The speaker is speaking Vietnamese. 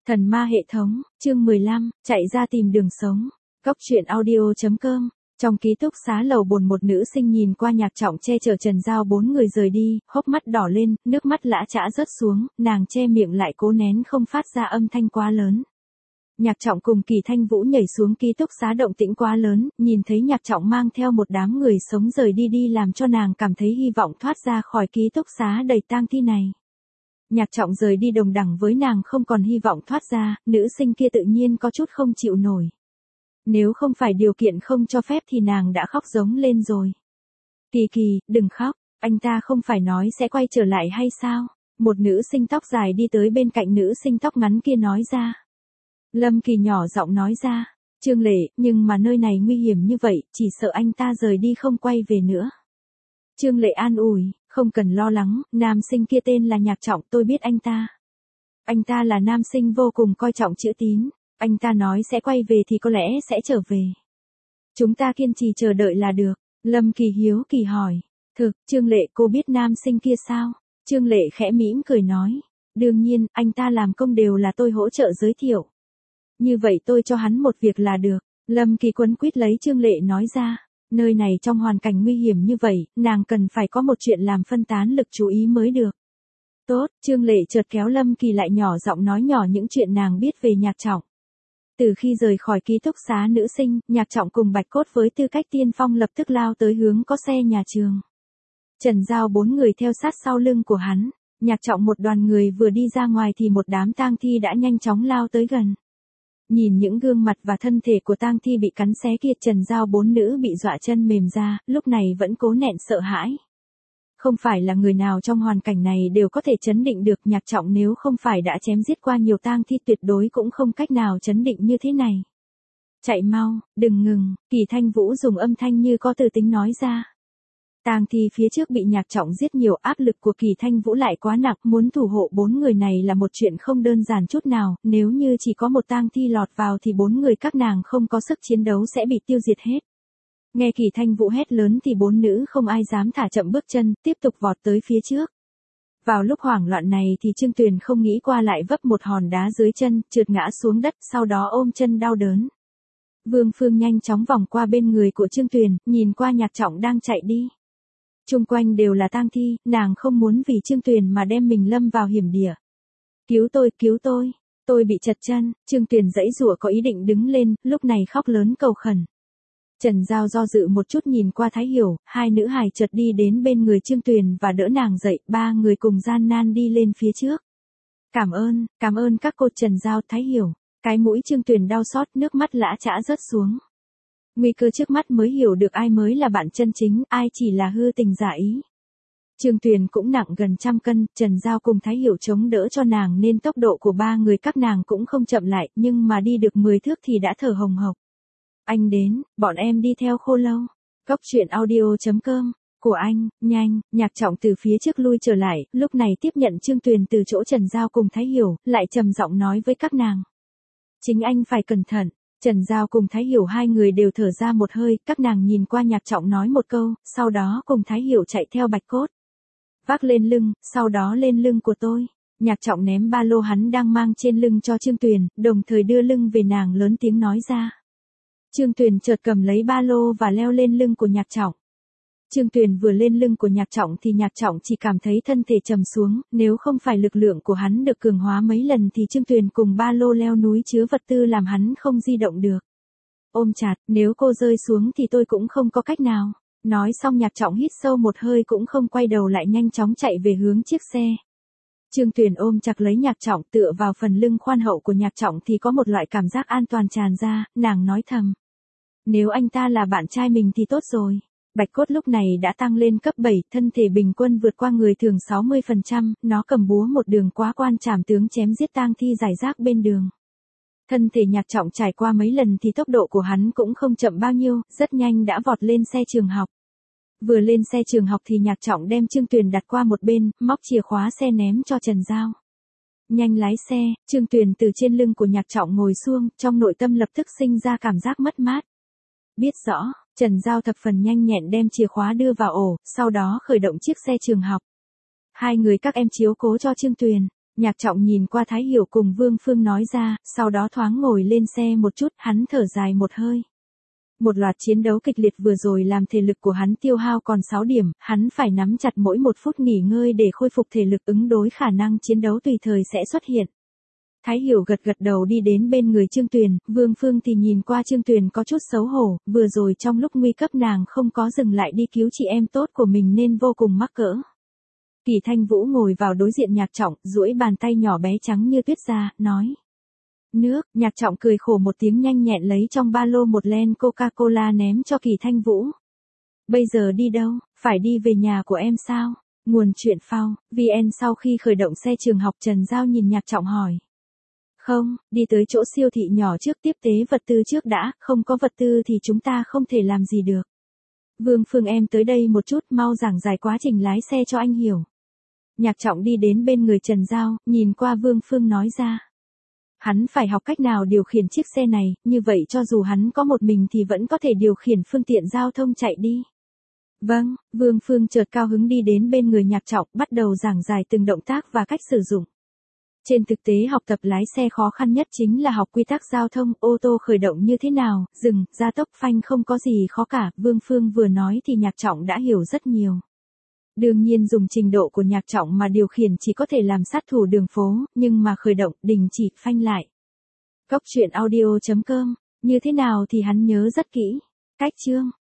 Thần ma hệ thống, chương 15, chạy ra tìm đường sống. Góc truyện audio.com. Trong ký túc xá lầu bồn, một nữ sinh nhìn qua Nhạc Trọng che chở Trần Giao bốn người rời đi, hốc mắt đỏ lên, nước mắt lã chã rớt xuống, nàng che miệng lại cố nén không phát ra âm thanh quá lớn. Nhạc Trọng cùng Kỳ Thanh Vũ nhảy xuống ký túc xá, động tĩnh quá lớn, nhìn thấy Nhạc Trọng mang theo một đám người sống rời đi làm cho nàng cảm thấy hy vọng thoát ra khỏi ký túc xá đầy tang thi này. Nhạc Trọng rời đi đồng đẳng với nàng không còn hy vọng thoát ra, nữ sinh kia tự nhiên có chút không chịu nổi. Nếu không phải điều kiện không cho phép thì nàng đã khóc giống lên rồi. Kỳ, đừng khóc, anh ta không phải nói sẽ quay trở lại hay sao? Một nữ sinh tóc dài đi tới bên cạnh nữ sinh tóc ngắn kia nói ra. Lâm Kỳ nhỏ giọng nói ra, Trương Lệ, nhưng mà nơi này nguy hiểm như vậy, chỉ sợ anh ta rời đi không quay về nữa. Trương Lệ an ủi, không cần lo lắng, nam sinh kia tên là Nhạc Trọng, tôi biết anh ta. Anh ta là nam sinh vô cùng coi trọng chữ tín, anh ta nói sẽ quay về thì có lẽ sẽ trở về. Chúng ta kiên trì chờ đợi là được. Lâm Kỳ hiếu kỳ hỏi, thực, Trương Lệ, cô biết nam sinh kia sao? Trương Lệ khẽ mỉm cười nói, đương nhiên, anh ta làm công đều là tôi hỗ trợ giới thiệu. Như vậy tôi cho hắn một việc là được. Lâm Kỳ quấn quýt lấy Trương Lệ nói ra. Nơi này trong hoàn cảnh nguy hiểm như vậy, nàng cần phải có một chuyện làm phân tán lực chú ý mới được. Tốt, Trương Lệ chợt kéo Lâm Kỳ lại nhỏ giọng nói nhỏ những chuyện nàng biết về Nhạc Trọng. Từ khi rời khỏi ký túc xá nữ sinh, Nhạc Trọng cùng Bạch Cốt với tư cách tiên phong lập tức lao tới hướng có xe nhà trường. Trần Giao bốn người theo sát sau lưng của hắn. Nhạc Trọng một đoàn người vừa đi ra ngoài thì một đám tang thi đã nhanh chóng lao tới gần. Nhìn những gương mặt và thân thể của tang thi bị cắn xé kia, Trần Giao bốn nữ bị dọa chân mềm ra, lúc này vẫn cố nén sợ hãi. Không phải là người nào trong hoàn cảnh này đều có thể trấn định được. Nhạc Trọng nếu không phải đã chém giết qua nhiều tang thi tuyệt đối cũng không cách nào trấn định như thế này. Chạy mau, đừng ngừng, Kỳ Thanh Vũ dùng âm thanh như có từ tính nói ra. Tang thi phía trước bị Nhạc Trọng giết nhiều, áp lực của Kỳ Thanh Vũ lại quá nặng, muốn thủ hộ bốn người này là một chuyện không đơn giản chút nào, nếu như chỉ có một tang thi lọt vào thì bốn người các nàng không có sức chiến đấu sẽ bị tiêu diệt hết. Nghe Kỳ Thanh Vũ hét lớn thì bốn nữ không ai dám thả chậm bước chân, tiếp tục vọt tới phía trước. Vào lúc hoảng loạn này thì Trương Tuyền không nghĩ qua lại vấp một hòn đá dưới chân, trượt ngã xuống đất, sau đó ôm chân đau đớn. Vương Phương nhanh chóng vòng qua bên người của Trương Tuyền, nhìn qua Nhạc Trọng đang chạy đi. Chung quanh đều là tang thi, nàng không muốn vì Trương Tuyền mà đem mình lâm vào hiểm địa. Cứu tôi bị trật chân. Trương Tuyền giãy giụa có ý định đứng lên, lúc này khóc lớn cầu khẩn. Trần Giao do dự một chút nhìn qua Thái Hiểu, hai nữ hài chợt đi đến bên người Trương Tuyền và đỡ nàng dậy, ba người cùng gian nan đi lên phía trước. Cảm ơn các cô. Trần Giao, Thái Hiểu. Cái mũi Trương Tuyền đau xót, nước mắt lã chã rớt xuống. Nguy cơ trước mắt mới hiểu được ai mới là bạn chân chính, ai chỉ là hư tình giả ý. Trương Tuyền cũng nặng gần 100 cân, Trần Giao cùng Thái Hiểu chống đỡ cho nàng nên tốc độ của ba người các nàng cũng không chậm lại, nhưng mà đi được 10 thước thì đã thở hồng hộc. Anh đến, bọn em đi theo Khô Lâu. Góc truyện audio.com. Của anh, nhanh. Nhạc Trọng từ phía trước lui trở lại, lúc này tiếp nhận Trương Tuyền từ chỗ Trần Giao cùng Thái Hiểu, lại trầm giọng nói với các nàng. Chính anh phải cẩn thận. Trần Giao cùng Thái Hiểu hai người đều thở ra một hơi, các nàng nhìn qua Nhạc Trọng nói một câu, sau đó cùng Thái Hiểu chạy theo Bạch Cốt. Vác lên lưng, sau đó lên lưng của tôi. Nhạc Trọng ném ba lô hắn đang mang trên lưng cho Trương Tuyền, đồng thời đưa lưng về nàng lớn tiếng nói ra. Trương Tuyền chợt cầm lấy ba lô và leo lên lưng của Nhạc Trọng. Trương Tuyền vừa lên lưng của Nhạc Trọng thì Nhạc Trọng chỉ cảm thấy thân thể trầm xuống, nếu không phải lực lượng của hắn được cường hóa mấy lần thì Trương Tuyền cùng ba lô leo núi chứa vật tư làm hắn không di động được. Ôm chặt, nếu cô rơi xuống thì tôi cũng không có cách nào. Nói xong Nhạc Trọng hít sâu một hơi cũng không quay đầu lại nhanh chóng chạy về hướng chiếc xe. Trương Tuyền ôm chặt lấy Nhạc Trọng, tựa vào phần lưng khoan hậu của Nhạc Trọng thì có một loại cảm giác an toàn tràn ra, nàng nói thầm. Nếu anh ta là bạn trai mình thì tốt rồi. Bạch Cốt lúc này đã tăng lên cấp 7, thân thể bình quân vượt qua người thường 60%, nó cầm búa một đường quá quan trảm tướng chém giết tang thi rải rác bên đường. Thân thể Nhạc Trọng trải qua mấy lần thì tốc độ của hắn cũng không chậm bao nhiêu, rất nhanh đã vọt lên xe trường học. Vừa lên xe trường học thì Nhạc Trọng đem Trương Tuyền đặt qua một bên, móc chìa khóa xe ném cho Trần Giao. Nhanh lái xe. Trương Tuyền từ trên lưng của Nhạc Trọng ngồi xuống, trong nội tâm lập tức sinh ra cảm giác mất mát. Biết rõ, Trần Giao thập phần nhanh nhẹn đem chìa khóa đưa vào ổ, sau đó khởi động chiếc xe trường học. Hai người các em chiếu cố cho Trương Tuyền. Nhạc Trọng nhìn qua Thái Hiểu cùng Vương Phương nói ra, sau đó thoáng ngồi lên xe một chút, hắn thở dài một hơi. Một loạt chiến đấu kịch liệt vừa rồi làm thể lực của hắn tiêu hao còn 6 điểm, hắn phải nắm chặt mỗi một phút nghỉ ngơi để khôi phục thể lực ứng đối khả năng chiến đấu tùy thời sẽ xuất hiện. Thái Hiểu gật gật đầu đi đến bên người Trương Tuyền, Vương Phương thì nhìn qua Trương Tuyền có chút xấu hổ, vừa rồi trong lúc nguy cấp nàng không có dừng lại đi cứu chị em tốt của mình nên vô cùng mắc cỡ. Kỳ Thanh Vũ ngồi vào đối diện Nhạc Trọng, duỗi bàn tay nhỏ bé trắng như tuyết ra, nói. Nước, Nhạc Trọng cười khổ một tiếng nhanh nhẹn lấy trong ba lô một len Coca-Cola ném cho Kỳ Thanh Vũ. Bây giờ đi đâu, phải đi về nhà của em sao? Nguồn chuyện phao, VN sau khi khởi động xe trường học Trần Giao nhìn Nhạc Trọng hỏi. Không, đi tới chỗ siêu thị nhỏ trước tiếp tế vật tư trước đã, không có vật tư thì chúng ta không thể làm gì được. Vương Phương em tới đây một chút mau giảng giải quá trình lái xe cho anh hiểu. Nhạc Trọng đi đến bên người Trần Giao, nhìn qua Vương Phương nói ra. Hắn phải học cách nào điều khiển chiếc xe này, như vậy cho dù hắn có một mình thì vẫn có thể điều khiển phương tiện giao thông chạy đi. Vâng, Vương Phương chợt cao hứng đi đến bên người Nhạc Trọng, bắt đầu giảng giải từng động tác và cách sử dụng. Trên thực tế học tập lái xe khó khăn nhất chính là học quy tắc giao thông, ô tô khởi động như thế nào, dừng, gia tốc, phanh không có gì khó cả, Vương Phương vừa nói thì Nhạc Trọng đã hiểu rất nhiều. Đương nhiên dùng trình độ của Nhạc Trọng mà điều khiển chỉ có thể làm sát thủ đường phố, nhưng mà khởi động, đình chỉ, phanh lại. Cốc truyện audio.com, như thế nào thì hắn nhớ rất kỹ. Cách chương